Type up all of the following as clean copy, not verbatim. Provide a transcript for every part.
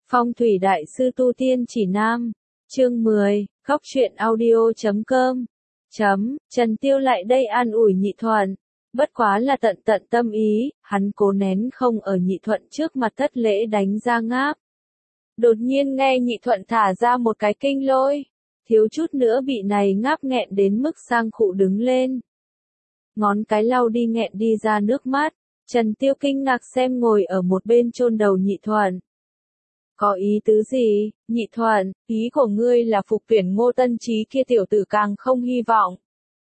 Phong thủy đại sư tu tiên chỉ nam. Chương 10, Góc truyện audio.com. Trần Tiêu lại đây an ủi Nhị Thuận. Bất quá là tận tâm ý, hắn cố nén không ở Nhị Thuận trước mặt thất lễ đánh ra ngáp. Đột nhiên nghe Nhị Thuận thả ra một cái kinh lôi, thiếu chút nữa bị này ngáp nghẹn đến mức sang khụ đứng lên. Ngón cái lau đi nghẹn đi ra nước mắt, Trần Tiêu kinh ngạc xem ngồi ở một bên chôn đầu Nhị Thuận. Có ý tứ gì, Nhị Thuận, ý của ngươi là phục tuyển Ngô Tân Chí kia tiểu tử càng không hy vọng.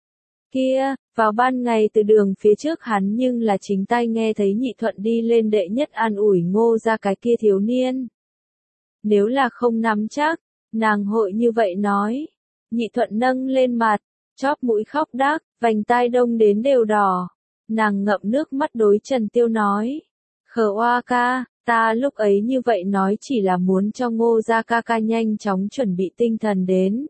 Kia, vào ban ngày từ đường phía trước hắn nhưng là chính tay nghe thấy Nhị Thuận đi lên đệ nhất an ủi Ngô ra cái kia thiếu niên. Nếu là không nắm chắc, nàng hội như vậy nói. Nhị Thuận nâng lên mặt, chóp mũi khóc đác, vành tai đông đến đều đỏ. Nàng ngậm nước mắt đối Trần Tiêu nói. Khờ oa ca, ta lúc ấy như vậy nói chỉ là muốn cho Ngô gia ca ca nhanh chóng chuẩn bị tinh thần đến.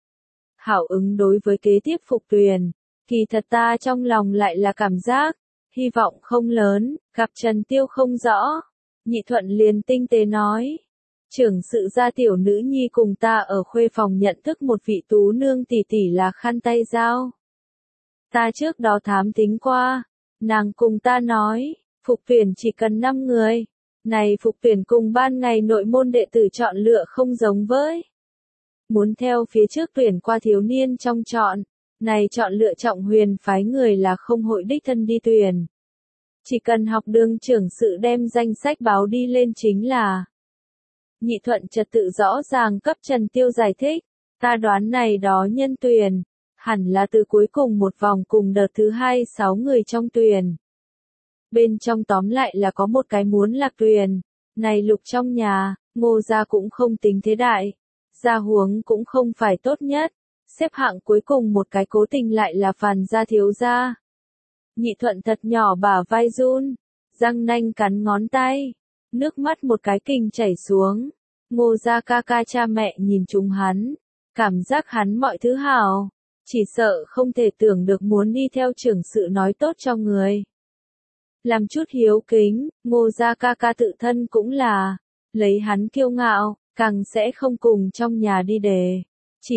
Hảo ứng đối với kế tiếp phục tuyển, kỳ thật ta trong lòng lại là cảm giác, hy vọng không lớn, gặp Trần Tiêu không rõ. Nhị Thuận liền tinh tế nói. Trưởng sự gia tiểu nữ nhi cùng ta ở khuê phòng nhận thức một vị tú nương tỷ tỷ là khăn tay dao. Ta trước đó thám tính qua, nàng cùng ta nói, phục tuyển chỉ cần 5 người. Này phục tuyển cùng ban ngày nội môn đệ tử chọn lựa không giống với. Muốn theo phía trước tuyển qua thiếu niên trong chọn, này chọn lựa trọng huyền phái người là không hội đích thân đi tuyển. Chỉ cần học đường trưởng sự đem danh sách báo đi lên chính là. Nhị Thuận trật tự rõ ràng cấp Trần Tiêu giải thích, ta đoán này đó nhân tuyển, hẳn là từ cuối cùng một vòng cùng đợt thứ 2 6 người trong tuyển. Bên trong tóm lại là có một cái muốn lạc tuyển, này lục trong nhà, Ngô gia cũng không tính thế đại, gia huống cũng không phải tốt nhất, xếp hạng cuối cùng một cái cố tình lại là Phàn gia thiếu gia. Nhị Thuận thật nhỏ bả vai run, răng nanh cắn ngón tay, nước mắt một cái kình chảy xuống. Ngô gia ca ca cha mẹ nhìn chúng hắn, cảm giác hắn mọi thứ hảo, chỉ sợ không thể tưởng được muốn đi theo trưởng sự nói tốt cho người. Làm chút hiếu kính, Ngô gia ca ca tự thân cũng là, lấy hắn kiêu ngạo, càng sẽ không cùng trong nhà đi đề. Chỉ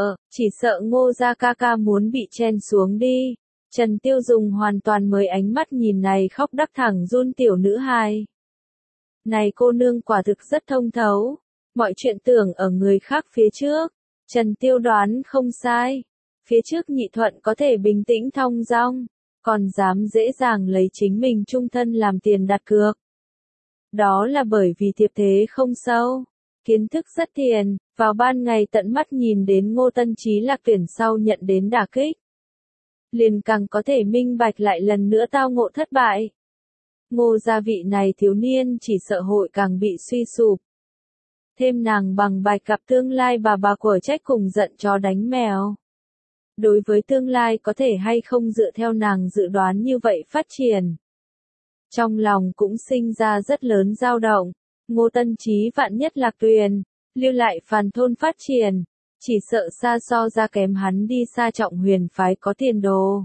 sợ Ngô gia ca ca muốn bị chen xuống đi. Trần Tiêu dùng hoàn toàn mới ánh mắt nhìn này khóc đắc thẳng run tiểu nữ hài. Này cô nương quả thực rất thông thấu, mọi chuyện tưởng ở người khác phía trước. Trần Tiêu đoán không sai, phía trước Nhị Thuận có thể bình tĩnh thong dong, còn dám dễ dàng lấy chính mình chung thân làm tiền đặt cược. Đó là bởi vì thiệp thế không sâu, kiến thức rất thiền, vào ban ngày tận mắt nhìn đến Ngô Tân Chí lạc tuyển sau nhận đến đả kích. Liền càng có thể minh bạch lại lần nữa tao ngộ thất bại. Ngô gia vị này thiếu niên chỉ sợ hội càng bị suy sụp. Thêm nàng bằng bạch gặp tương lai bà của trách cùng giận chó đánh mèo. Đối với tương lai có thể hay không dựa theo nàng dự đoán như vậy phát triển. Trong lòng cũng sinh ra rất lớn dao động, Ngô Tân Chí vạn nhất lạc tuyển, lưu lại Phàn thôn phát triển, chỉ sợ xa so ra kém hắn đi xa trọng huyền phái có tiền đồ.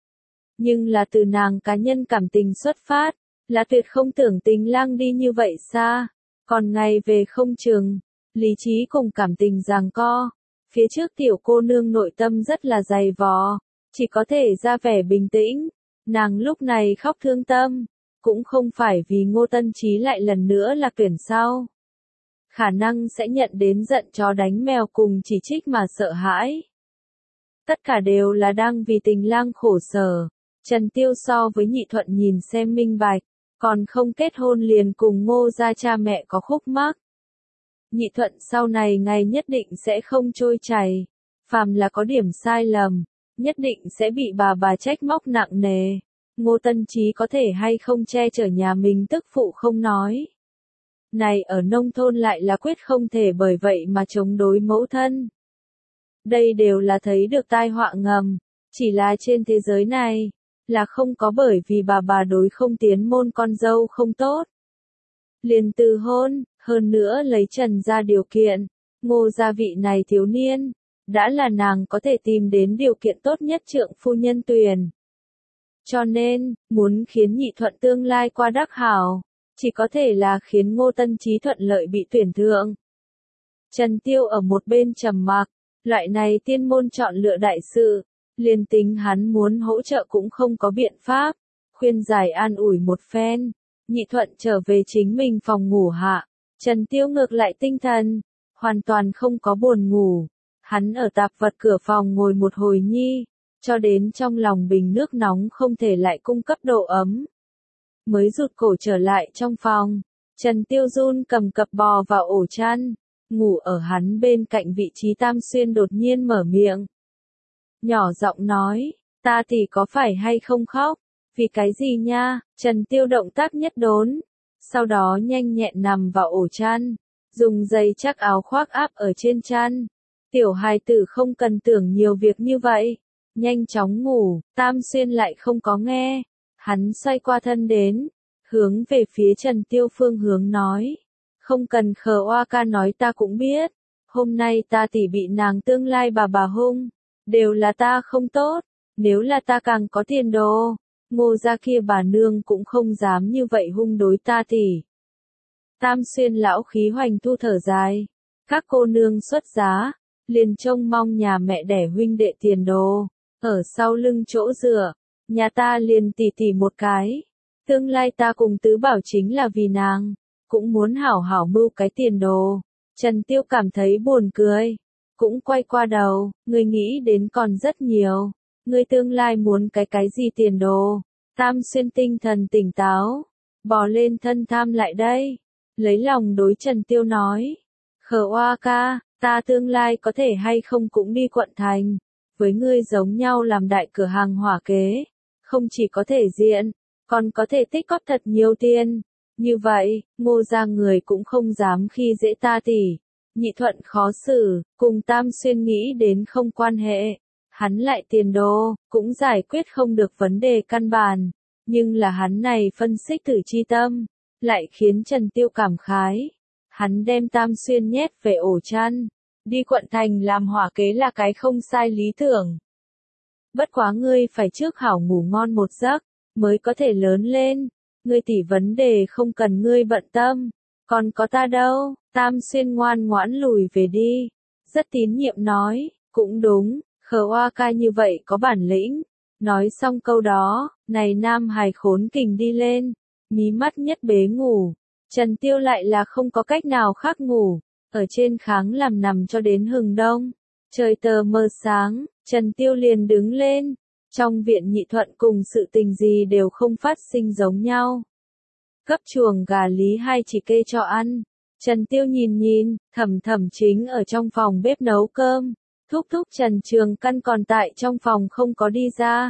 Nhưng là từ nàng cá nhân cảm tình xuất phát, là tuyệt không tưởng Tình Lang đi như vậy xa, còn ngày về không chừng, lý trí cùng cảm tình giằng co. Phía trước tiểu cô nương nội tâm rất là dày vò, chỉ có thể ra vẻ bình tĩnh, nàng lúc này khóc thương tâm, cũng không phải vì Ngô Tân Chí lại lần nữa lạc tuyển sau. Khả năng sẽ nhận đến giận chó đánh mèo cùng chỉ trích mà sợ hãi. Tất cả đều là đang vì Tình Lang khổ sở. Trần Tiêu so với Nhị Thuận nhìn xem minh bạch, còn không kết hôn liền cùng Ngô gia cha mẹ có khúc mắc. Nhị Thuận sau này ngày nhất định sẽ không trôi chảy, phàm là có điểm sai lầm, nhất định sẽ bị bà trách móc nặng nề. Ngô Tân Chí có thể hay không che chở nhà mình tức phụ không nói. Này ở nông thôn lại là quyết không thể bởi vậy mà chống đối mẫu thân. Đây đều là thấy được tai họa ngầm, chỉ là trên thế giới này, là không có bởi vì bà đối không tiến môn con dâu không tốt. Liền từ hôn, hơn nữa lấy Trần ra điều kiện, Ngô gia vị này thiếu niên, đã là nàng có thể tìm đến điều kiện tốt nhất trượng phu nhân tuyển. Cho nên, muốn khiến Nhị Thuận tương lai qua đắc hảo, chỉ có thể là khiến Ngô Tân Chí thuận lợi bị tuyển thượng. Trần Tiêu ở một bên trầm mặc, loại này tiên môn chọn lựa đại sự, liền tính hắn muốn hỗ trợ cũng không có biện pháp, khuyên giải an ủi một phen, Nhị Thuận trở về chính mình phòng ngủ hạ, Trần Tiêu ngược lại tinh thần, hoàn toàn không có buồn ngủ, hắn ở tạp vật cửa phòng ngồi một hồi nhi, cho đến trong lòng bình nước nóng không thể lại cung cấp độ ấm. Mới rụt cổ trở lại trong phòng, Trần Tiêu run cầm cập bò vào ổ chăn, ngủ ở hắn bên cạnh vị trí Tam Xuyên đột nhiên mở miệng. Nhỏ giọng nói, ta thì có phải hay không khóc, vì cái gì nha, Trần Tiêu động tác nhất đốn, sau đó nhanh nhẹn nằm vào ổ chăn, dùng dây chắc áo khoác áp ở trên chăn. Tiểu hài tử không cần tưởng nhiều việc như vậy, nhanh chóng ngủ, Tam Xuyên lại không có nghe, hắn xoay qua thân đến, hướng về phía Trần Tiêu phương hướng nói, không cần khờ oa ca nói ta cũng biết, hôm nay ta tỷ bị nàng tương lai bà hung, đều là ta không tốt, nếu là ta càng có tiền đồ, Ngô gia kia bà nương cũng không dám như vậy hung đối ta tỷ. Tam Xuyên lão khí hoành thu thở dài, các cô nương xuất giá, liền trông mong nhà mẹ đẻ huynh đệ tiền đồ, ở sau lưng chỗ dựa, nhà ta liền tỉ một cái, tương lai ta cùng tứ bảo chính là vì nàng, cũng muốn hảo hảo mưu cái tiền đồ. Trần Tiêu cảm thấy buồn cười, cũng quay qua đầu, người nghĩ đến còn rất nhiều, người tương lai muốn cái gì tiền đồ. Tam Xuyên tinh thần tỉnh táo, bò lên thân tham lại đây, lấy lòng đối Trần Tiêu nói, khờ oa ca, ta tương lai có thể hay không cũng đi quận thành, với ngươi giống nhau làm đại cửa hàng hỏa kế, không chỉ có thể diện, còn có thể tích góp thật nhiều tiền. Như vậy, Ngô gia người cũng không dám khi dễ ta tỷ. Nhị Thuận khó xử, cùng Tam Xuyên nghĩ đến không quan hệ. Hắn lại tiền đồ, cũng giải quyết không được vấn đề căn bản. Nhưng là hắn này phân xích thử chi tâm, lại khiến Trần Tiêu cảm khái. Hắn đem Tam Xuyên nhét về ổ chăn. Đi quận thành làm hỏa kế là cái không sai lý tưởng. Bất quá ngươi phải trước hảo ngủ ngon một giấc, mới có thể lớn lên. Ngươi tỷ vấn đề không cần ngươi bận tâm, còn có ta đâu. Tam Xuyên ngoan ngoãn lùi về đi, rất tín nhiệm nói, cũng đúng, khờ oa ca như vậy có bản lĩnh. Nói xong câu đó, này nam hài khốn kình đi lên, mí mắt nhất bế ngủ, Trần Tiêu lại là không có cách nào khác ngủ, ở trên kháng làm nằm cho đến hừng đông, trời tờ mờ sáng, Trần Tiêu liền đứng lên. Trong viện Nhị Thuận cùng sự tình gì đều không phát sinh giống nhau. Cấp chuồng gà Lý Hai chỉ kê cho ăn. Trần Tiêu nhìn, thẩm chính ở trong phòng bếp nấu cơm. Thúc Trần Trường Căn còn tại trong phòng không có đi ra.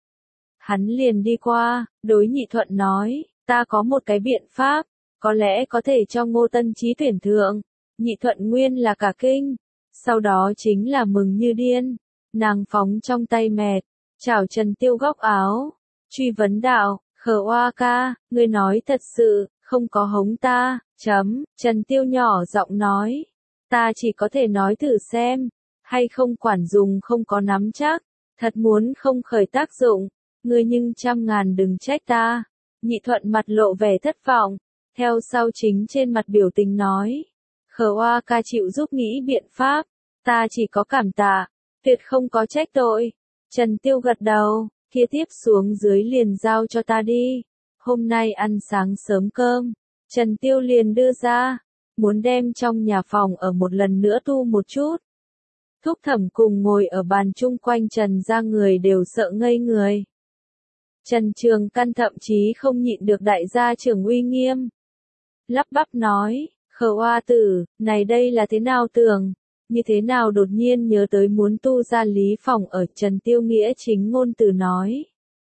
Hắn liền đi qua, đối Nhị Thuận nói, ta có một cái biện pháp, có lẽ có thể cho Ngô Tân Chí tuyển thượng. Nhị Thuận nguyên là cả kinh, sau đó chính là mừng như điên. Nàng phóng trong tay mẹt, chào Trần Tiêu góc áo, truy vấn đạo, khờ oa ca, ngươi nói thật sự, không có hống ta, Trần Tiêu nhỏ giọng nói, ta chỉ có thể nói thử xem, hay không quản dùng không có nắm chắc, thật muốn không khởi tác dụng, ngươi nhưng trăm ngàn đừng trách ta. Nhị Thuận mặt lộ vẻ thất vọng, theo sau chính trên mặt biểu tình nói, khờ oa ca chịu giúp nghĩ biện pháp, ta chỉ có cảm tạ, tuyệt không có trách tội. Trần Tiêu gật đầu, kia tiếp xuống dưới liền giao cho ta đi. Hôm nay ăn sáng sớm cơm, Trần Tiêu liền đưa ra, muốn đem trong nhà phòng ở một lần nữa tu một chút. Thúc Thẩm cùng ngồi ở bàn chung quanh Trần gia người đều sợ ngây người. Trần Trường Căn thậm chí không nhịn được đại gia trưởng uy nghiêm. Lắp bắp nói, khờ oa tử, này đây là thế nào tưởng? Như thế nào đột nhiên nhớ tới muốn tu ra lý phòng ở. Trần Tiêu nghĩa chính ngôn từ nói.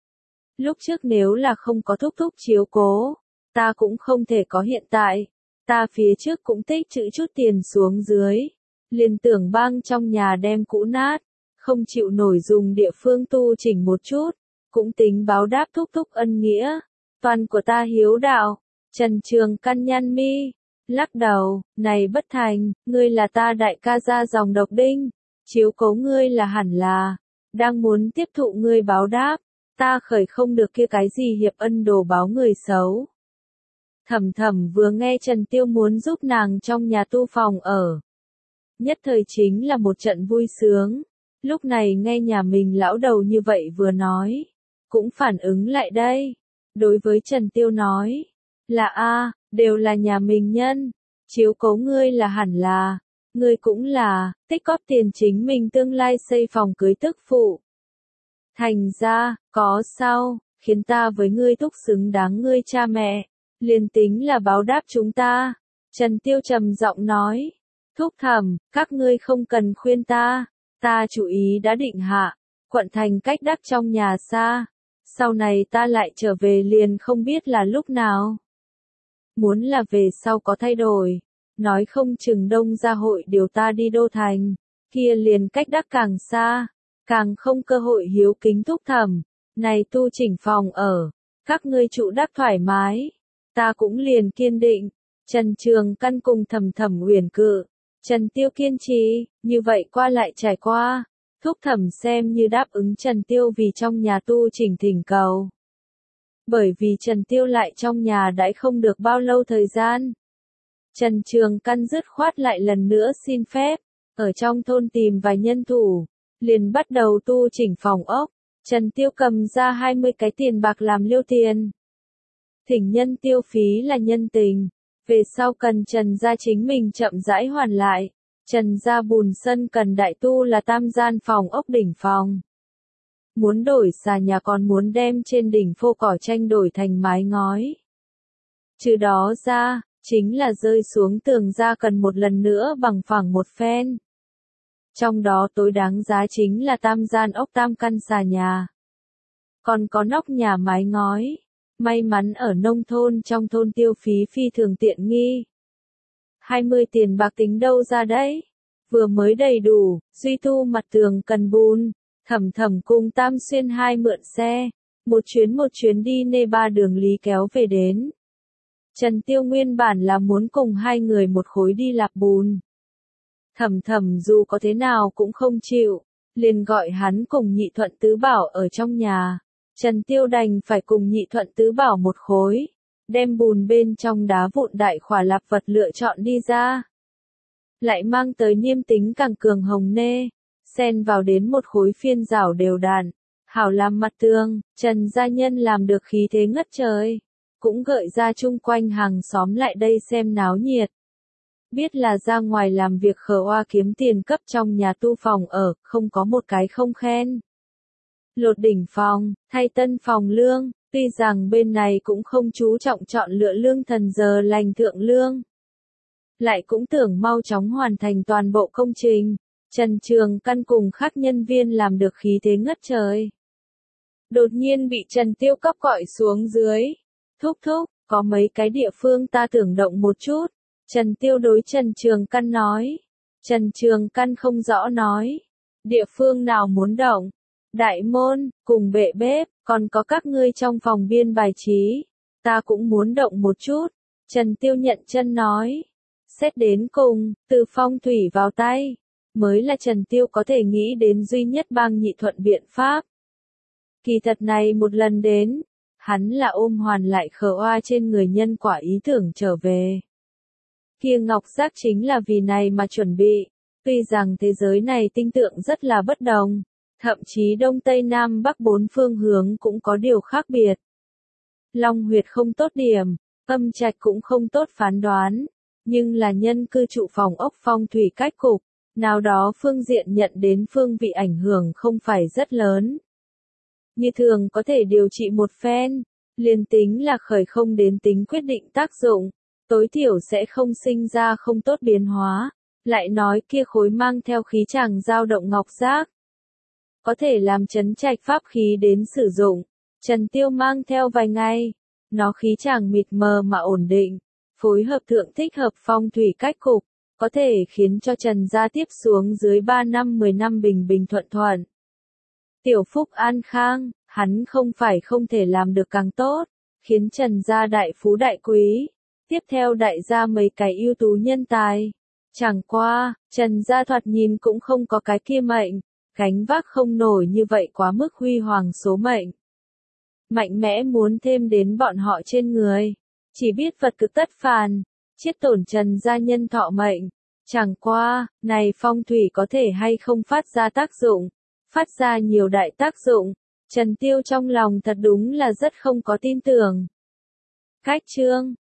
Lúc trước nếu là không có thúc chiếu cố, ta cũng không thể có hiện tại. Ta phía trước cũng tích trữ chút tiền xuống dưới. Liền tưởng bang trong nhà đem cũ nát, không chịu nổi dùng địa phương tu chỉnh một chút. Cũng tính báo đáp thúc ân nghĩa. Toàn của ta hiếu đạo. Trần Trường Căn nhăn mi. Lắc đầu, này bất thành, ngươi là ta đại ca gia dòng độc đinh, chiếu cố ngươi là hẳn là, đang muốn tiếp thụ ngươi báo đáp, ta khởi không được kia cái gì hiệp ân đồ báo người xấu. Thẩm Thẩm vừa nghe Trần Tiêu muốn giúp nàng trong nhà tu phòng ở. Nhất thời chính là một trận vui sướng. Lúc này nghe nhà mình lão đầu như vậy vừa nói. Cũng phản ứng lại đây. Đối với Trần Tiêu nói. Là đều là nhà mình nhân. Chiếu cố ngươi là hẳn là. Ngươi cũng là, tích góp tiền chính mình tương lai xây phòng cưới tức phụ. Thành ra, có sao, khiến ta với ngươi thúc xứng đáng ngươi cha mẹ. Liền tính là báo đáp chúng ta. Trần Tiêu trầm giọng nói. Thúc Thẩm, các ngươi không cần khuyên ta. Ta chủ ý đã định hạ. Quận thành cách đắc trong nhà xa. Sau này ta lại trở về liền không biết là lúc nào. Muốn là về sau có thay đổi. Nói không chừng Đông gia hội điều ta đi đô thành. Kia liền cách đắc càng xa. Càng không cơ hội hiếu kính Thúc Thẩm. Này tu chỉnh phòng ở. Các ngươi trụ đắc thoải mái. Ta cũng liền kiên định. Trần Trường Căn cùng Thẩm Thẩm uyển cự. Trần Tiêu kiên trì, như vậy qua lại trải qua. Thúc Thẩm xem như đáp ứng Trần Tiêu vì trong nhà tu chỉnh thỉnh cầu. Bởi vì Trần Tiêu lại trong nhà đãi không được bao lâu thời gian. Trần Trường Căn dứt khoát lại lần nữa xin phép. Ở trong thôn tìm vài nhân thủ. Liền bắt đầu tu chỉnh phòng ốc. Trần Tiêu cầm ra 20 cái tiền bạc làm liêu tiền. Thỉnh nhân tiêu phí là nhân tình. Về sau cần Trần gia chính mình chậm rãi hoàn lại. Trần gia bùn sân cần đại tu là tam gian phòng ốc đỉnh phòng. Muốn đổi xà nhà còn muốn đem trên đỉnh phô cỏ tranh đổi thành mái ngói. Trừ đó ra, chính là rơi xuống tường ra cần một lần nữa bằng phẳng một phen. Trong đó tối đáng giá chính là tam gian ốc tam căn xà nhà. Còn có nóc nhà mái ngói. May mắn ở nông thôn trong thôn tiêu phí phi thường tiện nghi. 20 tiền bạc tính đâu ra đấy? Vừa mới đầy đủ, duy tu mặt tường cần bùn. Thẩm Thẩm cùng Tam Xuyên hai mượn xe. Một chuyến đi nê ba đường lý kéo về đến. Trần Tiêu nguyên bản là muốn cùng hai người một khối đi lạp bùn. Thẩm Thẩm dù có thế nào cũng không chịu. Liền gọi hắn cùng Nhị Thuận Tứ Bảo ở trong nhà. Trần Tiêu đành phải cùng Nhị Thuận Tứ Bảo một khối, đem bùn bên trong đá vụn đại khỏa lạp vật lựa chọn đi ra. Lại mang tới niêm tính càng cường hồng nê, xen vào đến một khối phiên rảo đều đặn, hảo làm mặt tường. Trần gia nhân làm được khí thế ngất trời, cũng gợi ra chung quanh hàng xóm lại đây xem náo nhiệt. Biết là ra ngoài làm việc khờ oa kiếm tiền cấp trong nhà tu phòng ở, không có một cái không khen. Lột đỉnh phòng, thay tân phòng lương, tuy rằng bên này cũng không chú trọng chọn lựa lương thần giờ lành thượng lương. Lại cũng tưởng mau chóng hoàn thành toàn bộ công trình. Trần Trường Căn cùng khác nhân viên làm được khí thế ngất trời. Đột nhiên bị Trần Tiêu cấp gọi xuống dưới. Thúc, có mấy cái địa phương ta tưởng động một chút. Trần Tiêu đối Trần Trường Căn nói. Trần Trường Căn không rõ nói. Địa phương nào muốn động? Đại môn, cùng bệ bếp, còn có các ngươi trong phòng biên bài trí. Ta cũng muốn động một chút. Trần Tiêu nhận chân nói. Xét đến cùng, từ phong thủy vào tay. Mới là Trần Tiêu có thể nghĩ đến duy nhất bang Nhị Thuận biện pháp. Kỳ thật này một lần đến. Hắn là ôm hoàn lại khờ oa trên người nhân quả ý tưởng trở về. Kia ngọc giác chính là vì này mà chuẩn bị. Tuy rằng thế giới này tinh tượng rất là bất đồng. Thậm chí Đông Tây Nam Bắc bốn phương hướng cũng có điều khác biệt. Long huyệt không tốt điểm, âm trạch cũng không tốt phán đoán, nhưng là nhân cư trụ phòng ốc phong thủy cách cục, nào đó phương diện nhận đến phương vị ảnh hưởng không phải rất lớn. Như thường có thể điều trị một phen, liền tính là khởi không đến tính quyết định tác dụng, tối thiểu sẽ không sinh ra không tốt biến hóa, lại nói kia khối mang theo khí chàng dao động ngọc giác. Có thể làm trấn trạch pháp khí đến sử dụng. Trần Tiêu mang theo vài ngày. Nó khí chàng mịt mờ mà ổn định. Phối hợp thượng thích hợp phong thủy cách cục. Có thể khiến cho Trần gia tiếp xuống dưới 3 năm 10 năm bình bình thuận thuận. Tiểu phúc an khang, hắn không phải không thể làm được càng tốt. Khiến Trần gia đại phú đại quý. Tiếp theo đại gia mấy cái ưu tú nhân tài. Chẳng qua, Trần gia thoạt nhìn cũng không có cái kia mệnh. Gánh vác không nổi như vậy quá mức huy hoàng số mệnh. Mạnh mẽ muốn thêm đến bọn họ trên người. chỉ biết vật cực tất phản, chiết tổn trần gia nhân thọ mệnh. Chẳng qua, này phong thủy có thể hay không phát ra tác dụng, phát ra nhiều đại tác dụng. Trần Tiêu trong lòng thật đúng là rất không có tin tưởng. Cách chương